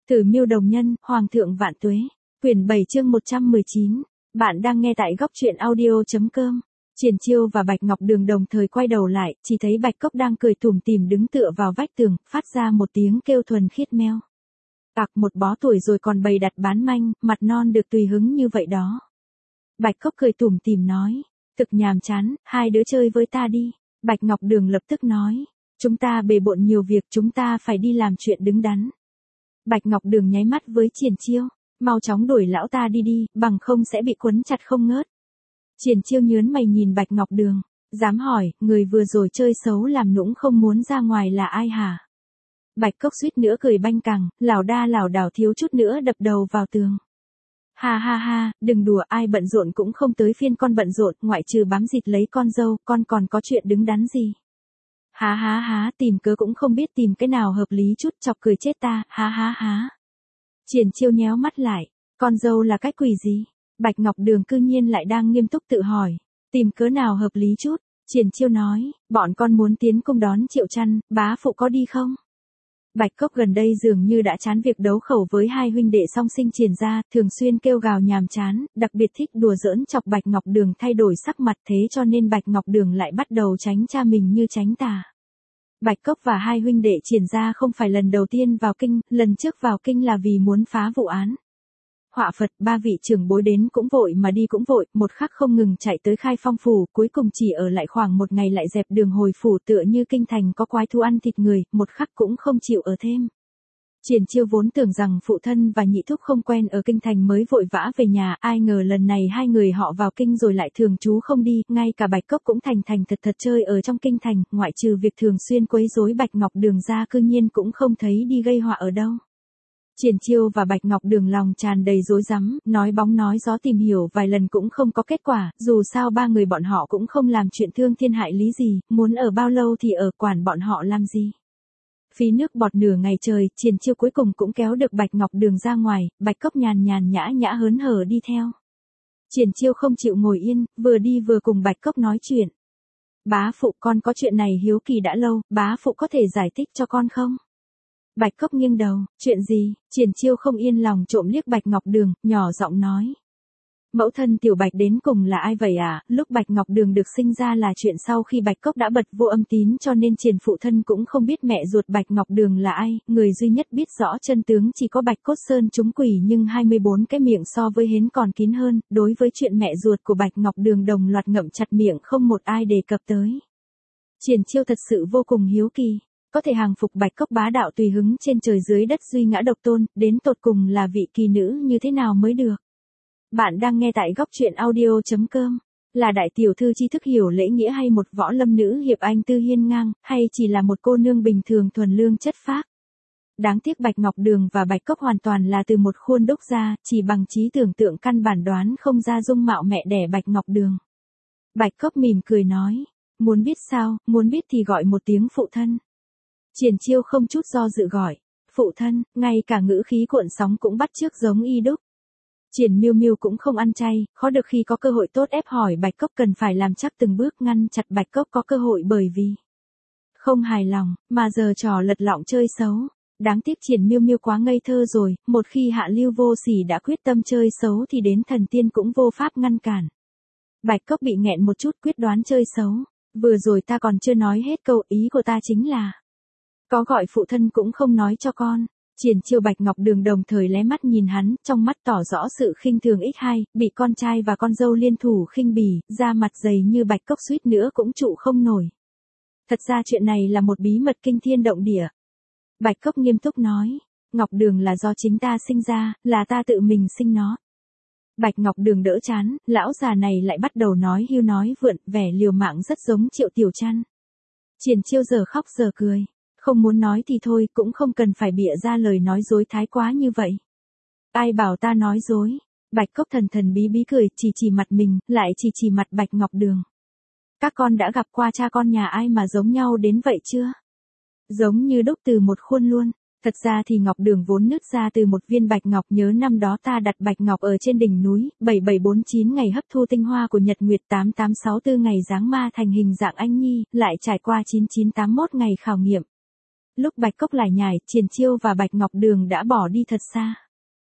Tử Miêu Đồng Nhân, Hoàng thượng vạn tuế. Quyển 7 chương 119. Bạn đang nghe tại góc truyện audio.com. Triển Chiêu và Bạch Ngọc Đường đồng thời quay đầu lại, chỉ thấy Bạch Cốc đang cười tủm tỉm đứng tựa vào vách tường, phát ra một tiếng kêu thuần khiết meo. Một bó tuổi rồi còn bày đặt bán manh, mặt non được tùy hứng như vậy đó. Bạch Cốc cười tủm tỉm nói, thực nhàm chán, hai đứa chơi với ta đi. Bạch Ngọc Đường lập tức nói, chúng ta bề bộn nhiều việc, chúng ta phải đi làm chuyện đứng đắn. Bạch Ngọc Đường nháy mắt với Triển Chiêu, mau chóng đuổi lão ta đi đi, bằng không sẽ bị quấn chặt không ngớt. Triển Chiêu nhớn mày nhìn Bạch Ngọc Đường, dám hỏi, người vừa rồi chơi xấu làm nũng không muốn ra ngoài là ai hả? Bạch Cốc suýt nữa cười banh cẳng, lảo đa lảo đảo thiếu chút nữa đập đầu vào tường. Ha ha ha, đừng đùa, ai bận rộn cũng không tới phiên con bận rộn, ngoại trừ bám dịt lấy con dâu, con còn có chuyện đứng đắn gì? Há há há, tìm cớ cũng không biết tìm cái nào hợp lý chút, chọc cười chết ta, há há há. Triển Chiêu nhéo mắt lại, con dâu là cái quỷ gì? Bạch Ngọc Đường cư nhiên lại đang nghiêm túc tự hỏi, tìm cớ nào hợp lý chút? Triển Chiêu nói, bọn con muốn tiến cung đón Triệu Trăn, bá phụ có đi không? Bạch Cốc gần đây dường như đã chán việc đấu khẩu với hai huynh đệ song sinh Triển gia, thường xuyên kêu gào nhàm chán, đặc biệt thích đùa giỡn chọc Bạch Ngọc Đường thay đổi sắc mặt, thế cho nên Bạch Ngọc Đường lại bắt đầu tránh cha mình như tránh tà. Bạch Cốc và hai huynh đệ Triển gia không phải lần đầu tiên vào kinh, lần trước vào kinh là vì muốn phá vụ án. Họa Phật, ba vị trưởng bối đến cũng vội mà đi cũng vội, một khắc không ngừng chạy tới Khai Phong phủ, cuối cùng chỉ ở lại khoảng một ngày lại dẹp đường hồi phủ, tựa như kinh thành có quái thú ăn thịt người, một khắc cũng không chịu ở thêm. Triển Chiêu vốn tưởng rằng phụ thân và nhị thúc không quen ở kinh thành mới vội vã về nhà, ai ngờ lần này hai người họ vào kinh rồi lại thường trú không đi, ngay cả Bạch Cốc cũng thành thật chơi ở trong kinh thành, ngoại trừ việc thường xuyên quấy rối Bạch Ngọc Đường ra cư nhiên cũng không thấy đi gây họa ở đâu. Triển Chiêu và Bạch Ngọc Đường lòng tràn đầy rối rắm, nói bóng nói gió tìm hiểu vài lần cũng không có kết quả, dù sao ba người bọn họ cũng không làm chuyện thương thiên hại lý gì, muốn ở bao lâu thì ở, quản bọn họ làm gì. Phí nước bọt nửa ngày trời, Triển Chiêu cuối cùng cũng kéo được Bạch Ngọc Đường ra ngoài, Bạch Cốc nhàn nhã hớn hở đi theo. Triển Chiêu không chịu ngồi yên, vừa đi vừa cùng Bạch Cốc nói chuyện. Bá phụ, con có chuyện này hiếu kỳ đã lâu, bá phụ có thể giải thích cho con không? Bạch Cốc nghiêng đầu, chuyện gì? Triển Chiêu không yên lòng trộm liếc Bạch Ngọc Đường, nhỏ giọng nói. Mẫu thân Tiểu Bạch đến cùng là ai vậy à? Lúc Bạch Ngọc Đường được sinh ra là chuyện sau khi Bạch Cốc đã bật vô âm tín cho nên Triển phụ thân cũng không biết mẹ ruột Bạch Ngọc Đường là ai, người duy nhất biết rõ chân tướng chỉ có Bạch Cốt Sơn trúng quỷ, nhưng 24 cái miệng so với hến còn kín hơn, đối với chuyện mẹ ruột của Bạch Ngọc Đường đồng loạt ngậm chặt miệng không một ai đề cập tới. Triển Chiêu thật sự vô cùng hiếu kỳ. Có thể hàng phục Bạch Cốc bá đạo tùy hứng trên trời dưới đất duy ngã độc tôn, đến tột cùng là vị kỳ nữ như thế nào mới được. Bạn đang nghe tại góc truyện audio.com. Là đại tiểu thư tri thức hiểu lễ nghĩa hay một võ lâm nữ hiệp anh tư hiên ngang, hay chỉ là một cô nương bình thường thuần lương chất phác. Đáng tiếc Bạch Ngọc Đường và Bạch Cốc hoàn toàn là từ một khuôn đúc ra, chỉ bằng trí tưởng tượng căn bản đoán không ra dung mạo mẹ đẻ Bạch Ngọc Đường. Bạch Cốc mỉm cười nói, muốn biết sao, muốn biết thì gọi một tiếng phụ thân. Triển Chiêu không chút do dự gọi, phụ thân, ngay cả ngữ khí cuộn sóng cũng bắt chước giống y đúc. Triển Miêu Miêu cũng không ăn chay, khó được khi có cơ hội tốt ép hỏi Bạch Cốc cần phải làm chắc từng bước ngăn chặt Bạch Cốc có cơ hội bởi vì không hài lòng, mà giờ trò lật lọng chơi xấu. Đáng tiếc Triển Miêu Miêu quá ngây thơ rồi, một khi Hạ Lưu Vô Sỉ đã quyết tâm chơi xấu thì đến thần tiên cũng vô pháp ngăn cản. Bạch Cốc bị nghẹn một chút quyết đoán chơi xấu, vừa rồi ta còn chưa nói hết câu, ý của ta chính là có gọi phụ thân cũng không nói cho con. Triển Chiêu Bạch Ngọc Đường đồng thời lé mắt nhìn hắn, trong mắt tỏ rõ sự khinh thường x2, bị con trai và con dâu liên thủ khinh bỉ, da mặt dày như Bạch Cốc suýt nữa cũng trụ không nổi. Thật ra chuyện này là một bí mật kinh thiên động địa. Bạch Cốc nghiêm túc nói, Ngọc Đường là do chính ta sinh ra, là ta tự mình sinh nó. Bạch Ngọc Đường đỡ chán, lão già này lại bắt đầu nói hưu nói vượn, vẻ liều mạng rất giống Triệu Tiểu Trăn. Triển Chiêu giờ khóc giờ cười. Không muốn nói thì thôi, cũng không cần phải bịa ra lời nói dối thái quá như vậy. Ai bảo ta nói dối? Bạch Cốc thần bí bí cười, chỉ mặt mình, lại chỉ mặt Bạch Ngọc Đường. Các con đã gặp qua cha con nhà ai mà giống nhau đến vậy chưa? Giống như đúc từ một khuôn luôn. Thật ra thì Ngọc Đường vốn nứt ra từ một viên bạch ngọc, nhớ năm đó ta đặt bạch ngọc ở trên đỉnh núi, 7749 ngày hấp thu tinh hoa của nhật nguyệt, 8864 ngày giáng ma thành hình dạng anh nhi, lại trải qua 9981 ngày khảo nghiệm. lúc Bạch Cốc lải nhải, Triển Chiêu và Bạch Ngọc Đường đã bỏ đi thật xa.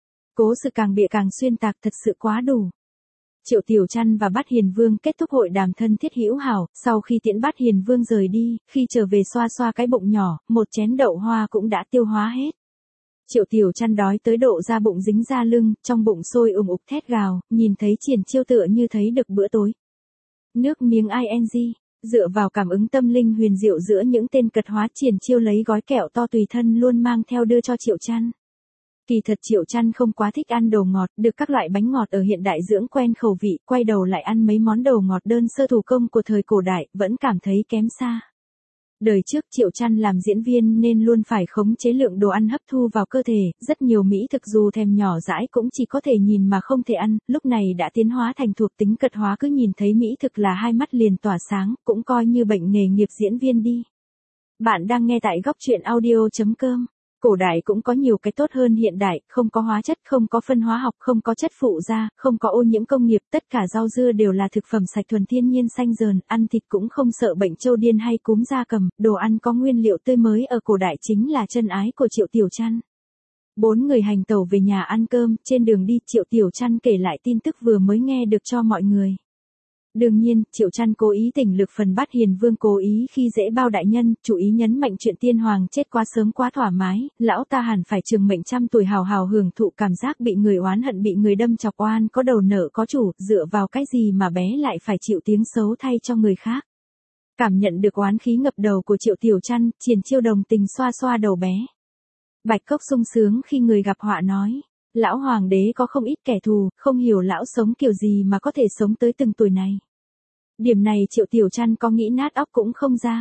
Cố sự càng bịa càng xuyên tạc, thật sự quá đủ. Triệu Tiểu Trăn và Bát Hiền Vương kết thúc hội đàm thân thiết hữu hảo, sau khi tiễn Bát Hiền Vương rời đi, khi trở về xoa xoa cái bụng nhỏ, một chén đậu hoa cũng đã tiêu hóa hết. Triệu Tiểu Trăn đói tới độ da bụng dính ra lưng, trong bụng sôi ùng ục thét gào, nhìn thấy Triển Chiêu tựa như thấy được bữa tối. Nước miếng ing, dựa vào cảm ứng tâm linh huyền diệu giữa những tên cật hóa, Triển Chiêu lấy gói kẹo to tùy thân luôn mang theo đưa cho Triệu Trăn. Kỳ thật Triệu Trăn không quá thích ăn đồ ngọt, được các loại bánh ngọt ở hiện đại dưỡng quen khẩu vị, quay đầu lại ăn mấy món đồ ngọt đơn sơ thủ công của thời cổ đại, vẫn cảm thấy kém xa. Đời trước Triệu Trăn làm diễn viên nên luôn phải khống chế lượng đồ ăn hấp thu vào cơ thể, rất nhiều mỹ thực dù thèm nhỏ dãi cũng chỉ có thể nhìn mà không thể ăn, lúc này đã tiến hóa thành thuộc tính cật hóa, cứ nhìn thấy mỹ thực là hai mắt liền tỏa sáng, cũng coi như bệnh nghề nghiệp diễn viên đi. Bạn đang nghe tại góc truyện audio.com. Cổ đại cũng có nhiều cái tốt hơn hiện đại, không có hóa chất, không có phân hóa học, không có chất phụ gia, không có ô nhiễm công nghiệp, tất cả rau dưa đều là thực phẩm sạch thuần thiên nhiên xanh dờn, ăn thịt cũng không sợ bệnh trâu điên hay cúm gia cầm, đồ ăn có nguyên liệu tươi mới ở cổ đại chính là chân ái của Triệu Tiểu Trăn. 4 người hành tẩu về nhà ăn cơm, trên đường đi Triệu Tiểu Trăn kể lại tin tức vừa mới nghe được cho mọi người. Đương nhiên, Triệu Trăn cố ý tỉnh lược phần Bát Hiền Vương cố ý khi dễ Bao đại nhân, chủ ý nhấn mạnh chuyện tiên hoàng chết quá sớm quá thoải mái, lão ta hẳn phải trường mệnh trăm tuổi hào hào hưởng thụ cảm giác bị người oán hận, bị người đâm chọc oan, có đầu nợ có chủ, dựa vào cái gì mà bé lại phải chịu tiếng xấu thay cho người khác. Cảm nhận được oán khí ngập đầu của Triệu Tiểu Trăn, Triển Chiêu đồng tình xoa xoa đầu bé. Bạch Cốc sung sướng khi người gặp họa nói, lão hoàng đế có không ít kẻ thù, không hiểu lão sống kiểu gì mà có thể sống tới từng tuổi này. Điểm này Triệu Tiểu Trăn có nghĩ nát óc cũng không ra.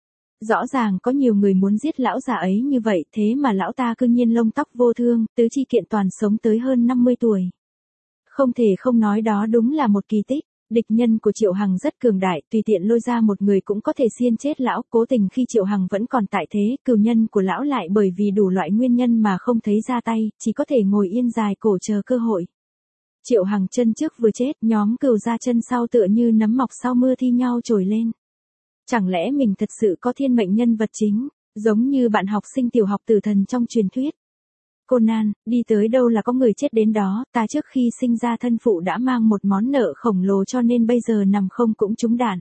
Rõ ràng có nhiều người muốn giết lão già ấy như vậy, thế mà lão ta cư nhiên lông tóc vô thương, tứ chi kiện toàn sống tới hơn 50 tuổi. Không thể không nói đó đúng là một kỳ tích. Địch nhân của Triệu Hằng rất cường đại, tùy tiện lôi ra một người cũng có thể xiên chết lão, cố tình khi Triệu Hằng vẫn còn tại thế, cừu nhân của lão lại bởi vì đủ loại nguyên nhân mà không thấy ra tay, chỉ có thể ngồi yên dài cổ chờ cơ hội. Triệu Hằng chân trước vừa chết, nhóm cừu ra chân sau tựa như nấm mọc sau mưa thi nhau trồi lên. Chẳng lẽ mình thật sự có thiên mệnh nhân vật chính, giống như bạn học sinh tiểu học tử thần trong truyền thuyết. Conan, đi tới đâu là có người chết đến đó, ta trước khi sinh ra thân phụ đã mang một món nợ khổng lồ cho nên bây giờ nằm không cũng trúng đạn.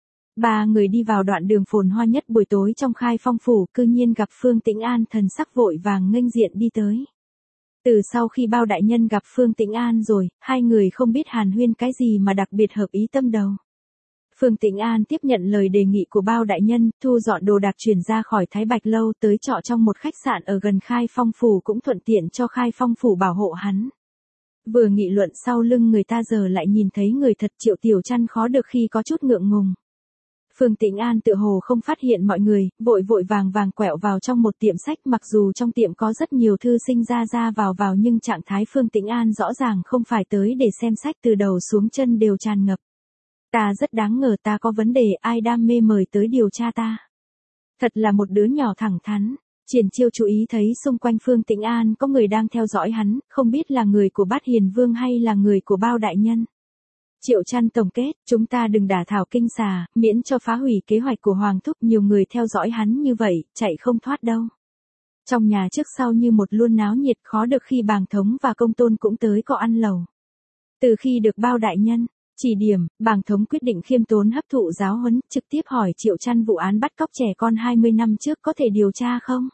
3 người đi vào đoạn đường phồn hoa nhất buổi tối trong Khai Phong phủ, cư nhiên gặp Phương Tĩnh An, thần sắc vội vàng nghênh diện đi tới. Từ sau khi Bao đại nhân gặp Phương Tĩnh An rồi, hai người không biết hàn huyên cái gì mà đặc biệt hợp ý tâm đầu. Phương Tĩnh An tiếp nhận lời đề nghị của Bao đại nhân, thu dọn đồ đạc chuyển ra khỏi Thái Bạch lâu tới trọ trong một khách sạn ở gần Khai Phong phủ, cũng thuận tiện cho Khai Phong phủ bảo hộ hắn. Vừa nghị luận sau lưng người ta giờ lại nhìn thấy người thật, Triệu Tiểu Trăn khó được khi có chút ngượng ngùng. Phương Tĩnh An tựa hồ không phát hiện mọi người, vội vội vàng vàng quẹo vào trong một tiệm sách, mặc dù trong tiệm có rất nhiều thư sinh ra vào nhưng trạng thái Phương Tĩnh An rõ ràng không phải tới để xem sách, từ đầu xuống chân đều tràn ngập. Ta rất đáng ngờ, ta có vấn đề, ai đam mê mời tới điều tra ta. Thật là một đứa nhỏ thẳng thắn. Triển Chiêu chú ý thấy xung quanh Phương Tĩnh An có người đang theo dõi hắn, không biết là người của Bát Hiền Vương hay là người của Bao đại nhân. Triệu Trăn tổng kết, chúng ta đừng đả thảo kinh xà, miễn cho phá hủy kế hoạch của Hoàng thúc, nhiều người theo dõi hắn như vậy, chạy không thoát đâu. Trong nhà trước sau như một luôn náo nhiệt, khó được khi Bàng Thống và Công Tôn cũng tới cọ ăn lẩu. Từ khi được Bao đại nhân chỉ điểm, Bàng Thống quyết định khiêm tốn hấp thụ giáo huấn, trực tiếp hỏi Triệu Trăn vụ án bắt cóc trẻ con 20 năm trước có thể điều tra không?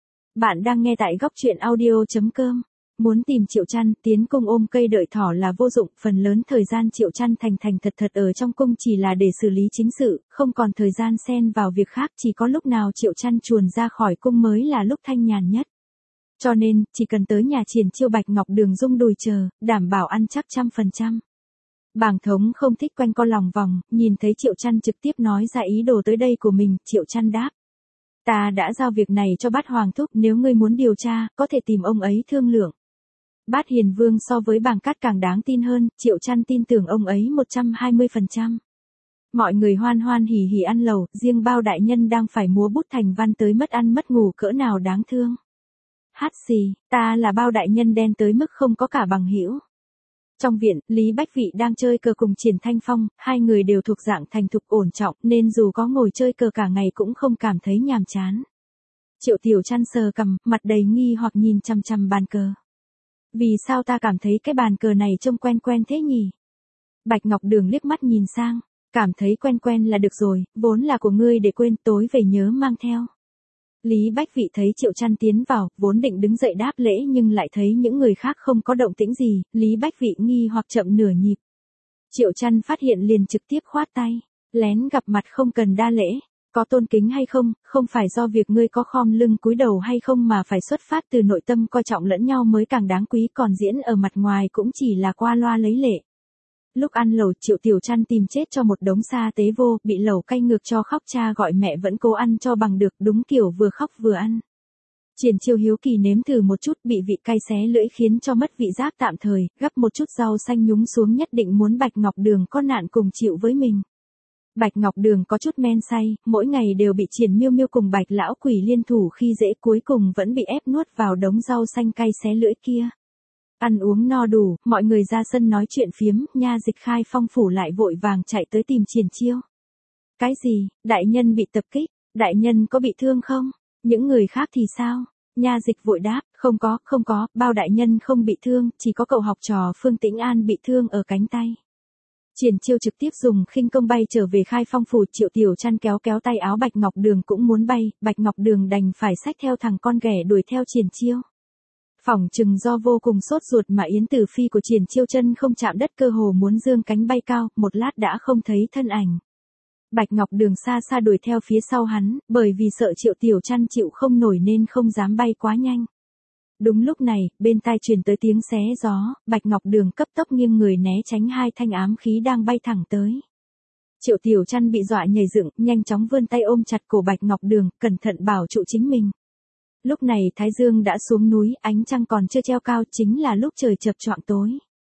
Bạn đang nghe tại góc truyện audio.com. Muốn tìm Triệu Trăn, tiến cung ôm cây đợi thỏ là vô dụng, phần lớn thời gian Triệu Trăn thành thật ở trong cung chỉ là để xử lý chính sự, không còn thời gian xen vào việc khác, chỉ có lúc nào Triệu Trăn chuồn ra khỏi cung mới là lúc thanh nhàn nhất. Cho nên, chỉ cần tới nhà Triển Chiêu Bạch Ngọc Đường rung đùi chờ, đảm bảo ăn chắc 100%. Bàng Thống không thích quanh co lòng vòng, nhìn thấy Triệu Trăn trực tiếp nói ra ý đồ tới đây của mình, Triệu Trăn đáp. Ta đã giao việc này cho Bát Hoàng thúc, nếu ngươi muốn điều tra, có thể tìm ông ấy thương lượng. Bát Hiền Vương so với Bàng Cát càng đáng tin hơn, Triệu Trăn tin tưởng ông ấy 120%. Mọi người hoan hoan hỉ hỉ ăn lẩu, riêng Bao đại nhân đang phải múa bút thành văn tới mất ăn mất ngủ cỡ nào đáng thương. Hát xì, ta là Bao đại nhân đen tới mức không có cả bằng hữu. Trong viện, Lý Bách Vị đang chơi cờ cùng Triển Thanh Phong, hai người đều thuộc dạng thành thục ổn trọng nên dù có ngồi chơi cờ cả ngày cũng không cảm thấy nhàm chán. Triệu Tiểu Trăn sờ cằm, mặt đầy nghi hoặc nhìn chằm chằm bàn cờ. Vì sao ta cảm thấy cái bàn cờ này trông quen quen thế nhỉ? Bạch Ngọc Đường liếc mắt nhìn sang, cảm thấy quen quen là được rồi, vốn là của ngươi để quên, tối về nhớ mang theo. Lý Bách Vị thấy Triệu Trăn tiến vào, vốn định đứng dậy đáp lễ nhưng lại thấy những người khác không có động tĩnh gì, Lý Bách Vị nghi hoặc chậm nửa nhịp. Triệu Trăn phát hiện liền trực tiếp khoát tay, lén gặp mặt không cần đa lễ, có tôn kính hay không, không phải do việc ngươi có khom lưng cúi đầu hay không mà phải xuất phát từ nội tâm coi trọng lẫn nhau mới càng đáng quý, còn diễn ở mặt ngoài cũng chỉ là qua loa lấy lệ. Lúc ăn lẩu Triệu Tiểu Trăn tìm chết cho một đống sa tế vô, bị lẩu cay ngược cho khóc, cha gọi mẹ vẫn cố ăn cho bằng được, đúng kiểu vừa khóc vừa ăn. Triển Chiêu hiếu kỳ nếm thử một chút, bị vị cay xé lưỡi khiến cho mất vị giác tạm thời, gắp một chút rau xanh nhúng xuống, nhất định muốn Bạch Ngọc Đường có nạn cùng chịu với mình. Bạch Ngọc Đường có chút men say, mỗi ngày đều bị Triển Miêu Miêu cùng Bạch lão quỷ liên thủ khi dễ, cuối cùng vẫn bị ép nuốt vào đống rau xanh cay xé lưỡi kia. Ăn uống no đủ, mọi người ra sân nói chuyện phiếm, nha dịch Khai Phong phủ lại vội vàng chạy tới tìm Triển Chiêu. Cái gì, đại nhân bị tập kích, đại nhân có bị thương không? Những người khác thì sao? Nha dịch vội đáp, không có, bao đại nhân không bị thương, chỉ có cậu học trò Phương Tĩnh An bị thương ở cánh tay. Triển Chiêu trực tiếp dùng khinh công bay trở về Khai Phong phủ, Triệu Tiểu Trăn kéo tay áo Bạch Ngọc Đường cũng muốn bay, Bạch Ngọc Đường đành phải xách theo thằng con ghẻ đuổi theo Triển Chiêu. Phỏng chừng do vô cùng sốt ruột mà yến tử phi của Triển Chiêu chân không chạm đất, cơ hồ muốn dương cánh bay cao, một lát đã không thấy thân ảnh. Bạch Ngọc Đường xa xa đuổi theo phía sau hắn, bởi vì sợ Triệu Tiểu Trăn chịu không nổi nên không dám bay quá nhanh. Đúng lúc này, bên tai truyền tới tiếng xé gió, Bạch Ngọc Đường cấp tốc nghiêng người né tránh hai thanh ám khí đang bay thẳng tới. Triệu Tiểu Trăn bị dọa nhảy dựng, nhanh chóng vươn tay ôm chặt cổ Bạch Ngọc Đường, cẩn thận bảo trụ chính mình. Lúc này Thái Dương đã xuống núi, ánh trăng còn chưa treo cao, chính là lúc trời chập choạng tối.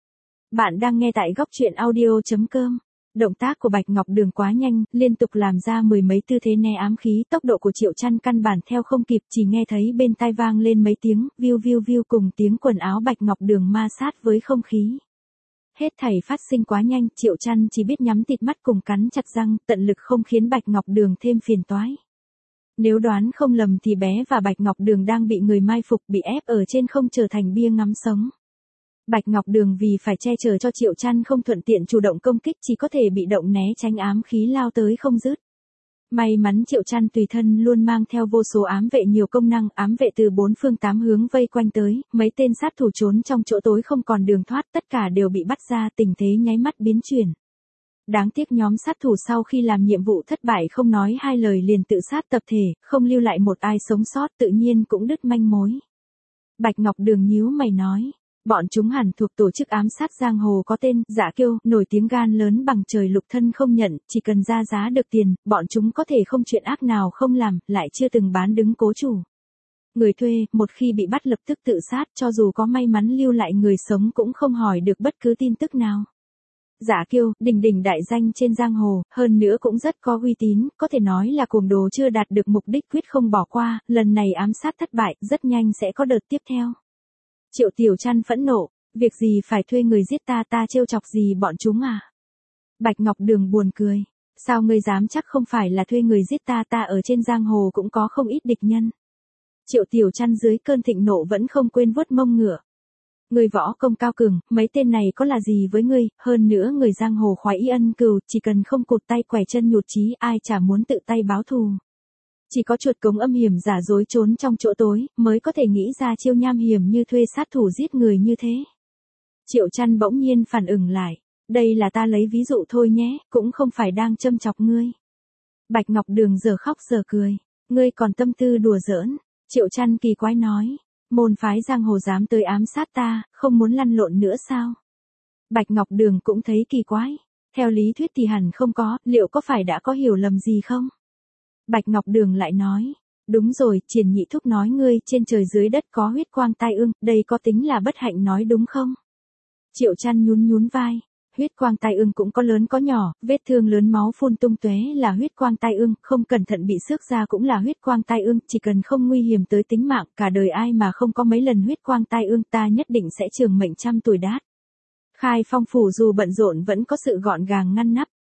Bạn đang nghe tại góc truyện audio.com. Động tác của Bạch Ngọc Đường quá nhanh, liên tục làm ra mười mấy tư thế né ám khí, tốc độ của Triệu Trăn căn bản theo không kịp, chỉ nghe thấy bên tai vang lên mấy tiếng viu viu viu cùng tiếng quần áo Bạch Ngọc Đường ma sát với không khí. Hết thảy phát sinh quá nhanh, Triệu Trăn chỉ biết nhắm tịt mắt cùng cắn chặt răng, tận lực không khiến Bạch Ngọc Đường thêm phiền toái. Nếu đoán không lầm thì bé và Bạch Ngọc Đường đang bị người mai phục, bị ép ở trên không trở thành bia ngắm sống. Bạch Ngọc Đường vì phải che chở cho Triệu Trăn không thuận tiện chủ động công kích, chỉ có thể bị động né tránh ám khí lao tới không dứt. May mắn Triệu Trăn tùy thân luôn mang theo vô số ám vệ nhiều công năng, ám vệ từ bốn phương tám hướng vây quanh tới, mấy tên sát thủ trốn trong chỗ tối không còn đường thoát, tất cả đều bị bắt ra, tình thế nháy mắt biến chuyển. Đáng tiếc nhóm sát thủ sau khi làm nhiệm vụ thất bại không nói hai lời liền tự sát tập thể, không lưu lại một ai sống sót, tự nhiên cũng đứt manh mối. Bạch Ngọc Đường nhíu mày nói, bọn chúng hẳn thuộc tổ chức ám sát giang hồ có tên Dạ Kiêu, nổi tiếng gan lớn bằng trời, lục thân không nhận, chỉ cần ra giá được tiền, bọn chúng có thể không chuyện ác nào không làm, lại chưa từng bán đứng cố chủ. Người thuê, một khi bị bắt lập tức tự sát, cho dù có may mắn lưu lại người sống cũng không hỏi được bất cứ tin tức nào. Dạ Kiêu, đỉnh đỉnh đại danh trên giang hồ, hơn nữa cũng rất có uy tín, có thể nói là cuồng đồ chưa đạt được mục đích quyết không bỏ qua, lần này ám sát thất bại, rất nhanh sẽ có đợt tiếp theo. Triệu Tiểu Trăn phẫn nộ, việc gì phải thuê người giết ta trêu chọc gì bọn chúng à? Bạch Ngọc Đường buồn cười, sao ngươi dám chắc không phải là thuê người giết ta ở trên giang hồ cũng có không ít địch nhân. Triệu Tiểu Trăn dưới cơn thịnh nộ vẫn không quên vuốt mông ngựa. Người võ công cao cường, mấy tên này có là gì với ngươi, hơn nữa người giang hồ khoái y ân cừu, chỉ cần không cụt tay quẻ chân nhụt chí, ai chả muốn tự tay báo thù. Chỉ có chuột cống âm hiểm giả dối trốn trong chỗ tối, mới có thể nghĩ ra chiêu nham hiểm như thuê sát thủ giết người như thế. Triệu Trăn bỗng nhiên phản ứng lại, đây là ta lấy ví dụ thôi nhé, cũng không phải đang châm chọc ngươi. Bạch Ngọc Đường giờ khóc giờ cười, ngươi còn tâm tư đùa giỡn. Triệu Trăn kỳ quái nói, môn phái giang hồ dám tới ám sát ta, không muốn lăn lộn nữa sao? Bạch Ngọc Đường cũng thấy kỳ quái, theo lý thuyết thì hẳn không có, liệu có phải đã có hiểu lầm gì không? Bạch Ngọc Đường lại nói, đúng rồi, Triển nhị thúc nói ngươi trên trời dưới đất có huyết quang tai ương, đây có tính là bất hạnh nói đúng không? Triệu Trăn nhún vai, huyết quang tai ương cũng có lớn có nhỏ, vết thương lớn máu phun tung tóe là huyết quang tai ương, không cẩn thận bị xước ra cũng là huyết quang tai ương, chỉ cần không nguy hiểm tới tính mạng, cả đời ai mà không có mấy lần huyết quang tai ương, ta nhất định sẽ trường mệnh trăm tuổi đát. Khai Phong phủ dù bận rộn vẫn có sự gọn gàng ngăn nắp.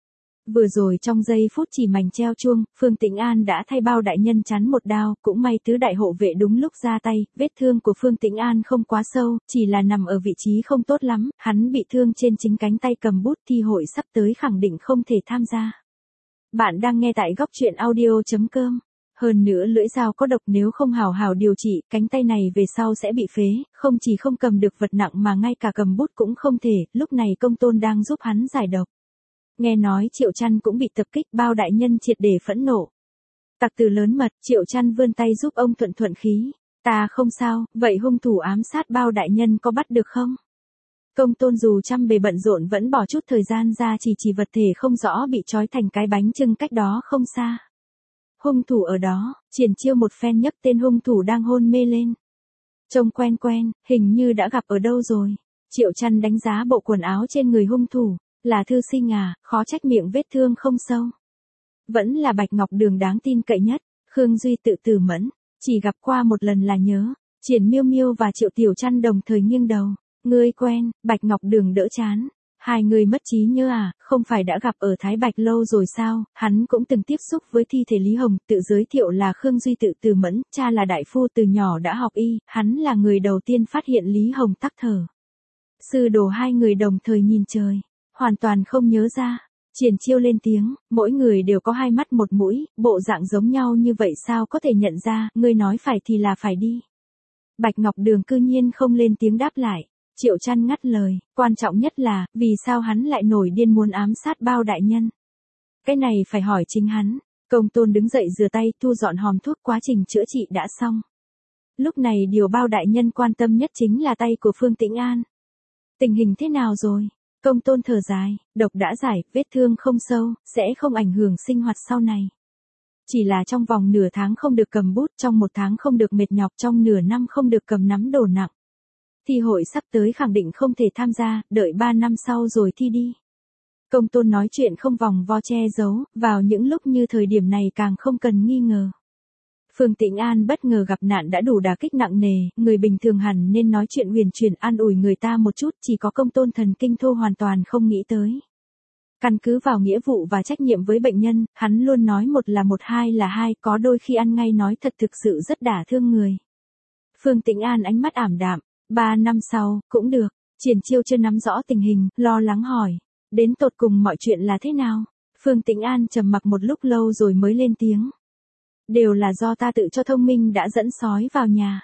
Vừa rồi trong giây phút chỉ mảnh treo chuông, Phương Tĩnh An đã thay bao đại nhân chắn một đao, cũng may tứ đại hộ vệ đúng lúc ra tay, vết thương của Phương Tĩnh An không quá sâu, chỉ là nằm ở vị trí không tốt lắm, hắn bị thương trên chính cánh tay cầm bút, thi hội sắp tới khẳng định không thể tham gia. Bạn đang nghe tại góc truyện audio.com. Hơn nữa lưỡi dao có độc, nếu không hào hào điều trị, cánh tay này về sau sẽ bị phế, không chỉ không cầm được vật nặng mà ngay cả cầm bút cũng không thể, lúc này Công Tôn đang giúp hắn giải độc. Nghe nói Triệu Trăn cũng bị tập kích, bao đại nhân triệt để phẫn nộ. Tặc tử lớn mật, Triệu Trăn vươn tay giúp ông thuận thuận khí. Ta không sao, vậy hung thủ ám sát bao đại nhân có bắt được không? Công Tôn dù trăm bề bận rộn vẫn bỏ chút thời gian ra chỉ vật thể không rõ bị trói thành cái bánh chưng cách đó không xa. Hung thủ ở đó, Triển Chiêu một phen nhấc tên hung thủ đang hôn mê lên. Trông quen quen, hình như đã gặp ở đâu rồi. Triệu Trăn đánh giá bộ quần áo trên người hung thủ, là thư sinh à, khó trách miệng vết thương không sâu. Vẫn là Bạch Ngọc Đường đáng tin cậy nhất, Khương Duy tự tử mẫn, chỉ gặp qua một lần là nhớ. Triển Miêu Miêu và Triệu Tiểu Trăn đồng thời nghiêng đầu. Ngươi quen, Bạch Ngọc Đường đỡ chán. Hai người mất trí nhớ à, không phải đã gặp ở Thái Bạch lâu rồi sao, hắn cũng từng tiếp xúc với thi thể Lý Hồng, tự giới thiệu là Khương Duy tự tử mẫn, cha là đại phu từ nhỏ đã học y, hắn là người đầu tiên phát hiện Lý Hồng tắc thở. Sư đồ hai người đồng thời nhìn trời, hoàn toàn không nhớ ra. Triển Chiêu lên tiếng, mỗi người đều có hai mắt một mũi, bộ dạng giống nhau như vậy sao có thể nhận ra, ngươi nói phải thì là phải đi. Bạch Ngọc Đường cư nhiên không lên tiếng đáp lại. Triệu Trăn ngắt lời, quan trọng nhất là, vì sao hắn lại nổi điên muốn ám sát bao đại nhân? Cái này phải hỏi chính hắn. Công Tôn đứng dậy rửa tay, thu dọn hòm thuốc, quá trình chữa trị đã xong. Lúc này điều bao đại nhân quan tâm nhất chính là tay của Phương Tĩnh An. Tình hình thế nào rồi? Công Tôn thở dài, độc đã giải, vết thương không sâu, sẽ không ảnh hưởng sinh hoạt sau này. Chỉ là trong vòng nửa tháng không được cầm bút, trong một tháng không được mệt nhọc, trong nửa năm không được cầm nắm đồ nặng. Thi hội sắp tới khẳng định không thể tham gia, đợi 3 năm sau rồi thi đi. Công Tôn nói chuyện không vòng vo che giấu, vào những lúc như thời điểm này càng không cần nghi ngờ. Phương Tĩnh An bất ngờ gặp nạn đã đủ đả kích nặng nề, người bình thường hẳn nên nói chuyện huyền chuyển an ủi người ta một chút, chỉ có Công Tôn thần kinh thô hoàn toàn không nghĩ tới. Căn cứ vào nghĩa vụ và trách nhiệm với bệnh nhân, hắn luôn nói một là một, hai là hai, có đôi khi ăn ngay nói thật thực sự rất đả thương người. Phương Tĩnh An ánh mắt ảm đạm. 3 năm sau, cũng được. Triển Chiêu chưa nắm rõ tình hình, lo lắng hỏi. Đến tột cùng mọi chuyện là thế nào? Phương Tĩnh An trầm mặc một lúc lâu rồi mới lên tiếng. Đều là do ta tự cho thông minh đã dẫn sói vào nhà.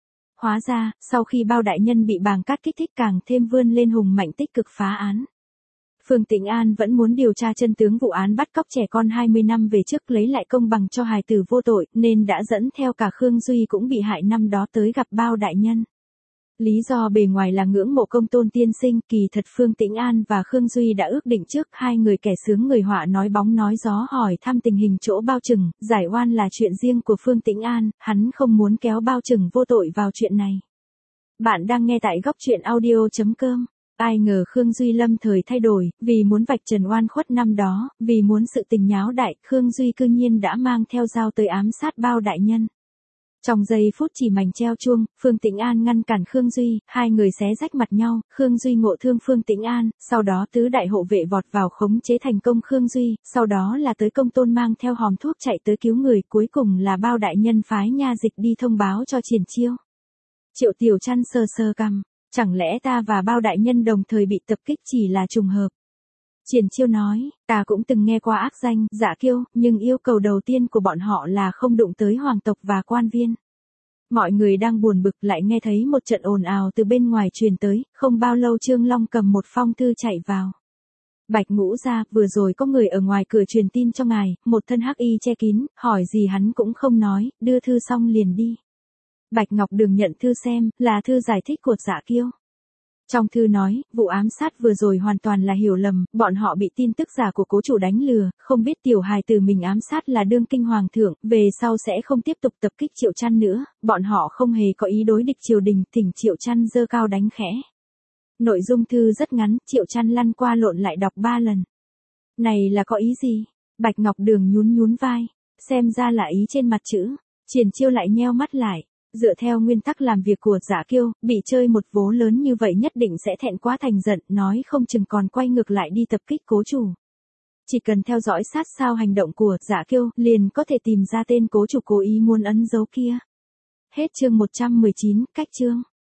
Hóa ra, sau khi bao đại nhân bị bàng cát kích thích càng thêm vươn lên hùng mạnh tích cực phá án. Phương Tĩnh An vẫn muốn điều tra chân tướng vụ án bắt cóc trẻ con 20 năm về trước lấy lại công bằng cho hài tử vô tội, nên đã dẫn theo cả Khương Duy cũng bị hại năm đó tới gặp bao đại nhân. Lý do bề ngoài là ngưỡng mộ Công Tôn tiên sinh, kỳ thật Phương Tĩnh An và Khương Duy đã ước định trước, hai người kẻ sướng người họa nói bóng nói gió hỏi thăm tình hình chỗ Bao Trừng, giải oan là chuyện riêng của Phương Tĩnh An, hắn không muốn kéo Bao Trừng vô tội vào chuyện này. Bạn đang nghe tại góc truyện audio.com. Ai ngờ Khương Duy lâm thời thay đổi, vì muốn vạch trần oan khuất năm đó, vì muốn sự tình nháo đại, Khương Duy cư nhiên đã mang theo dao tới ám sát bao đại nhân. Trong giây phút chỉ mảnh treo chuông, Phương Tĩnh An ngăn cản Khương Duy, hai người xé rách mặt nhau, Khương Duy ngộ thương Phương Tĩnh An, sau đó tứ đại hộ vệ vọt vào khống chế thành công Khương Duy, sau đó là tới Công Tôn mang theo hòm thuốc chạy tới cứu người, cuối cùng là bao đại nhân phái nha dịch đi thông báo cho Triển Chiêu. Triệu Tiểu Trăn sờ sờ cằm, chẳng lẽ ta và bao đại nhân đồng thời bị tập kích chỉ là trùng hợp? Triển Chiêu nói, ta cũng từng nghe qua ác danh, Dạ Kiêu, nhưng yêu cầu đầu tiên của bọn họ là không đụng tới hoàng tộc và quan viên. Mọi người đang buồn bực lại nghe thấy một trận ồn ào từ bên ngoài truyền tới, không bao lâu Trương Long cầm một phong thư chạy vào. Bạch Ngũ gia, vừa rồi có người ở ngoài cửa truyền tin cho ngài, một thân hắc y che kín, hỏi gì hắn cũng không nói, đưa thư xong liền đi. Bạch Ngọc Đường nhận thư xem, là thư giải thích của Dạ Kiêu. Trong thư nói, vụ ám sát vừa rồi hoàn toàn là hiểu lầm, bọn họ bị tin tức giả của cố chủ đánh lừa, không biết tiểu hài tử mình ám sát là đương kinh hoàng thượng, về sau sẽ không tiếp tục tập kích Triệu Trăn nữa, bọn họ không hề có ý đối địch triều đình, thỉnh Triệu Trăn giơ cao đánh khẽ. Nội dung thư rất ngắn, Triệu Trăn lăn qua lộn lại đọc 3 lần. Này là có ý gì? Bạch Ngọc Đường nhún nhún vai, xem ra là ý trên mặt chữ. Triển Chiêu lại nheo mắt lại. Dựa theo nguyên tắc làm việc của Dạ Kiêu, bị chơi một vố lớn như vậy nhất định sẽ thẹn quá thành giận, nói không chừng còn quay ngược lại đi tập kích cố chủ. Chỉ cần theo dõi sát sao hành động của Dạ Kiêu, liền có thể tìm ra tên cố chủ cố ý muốn ấn dấu kia. Hết chương 119, cách chương.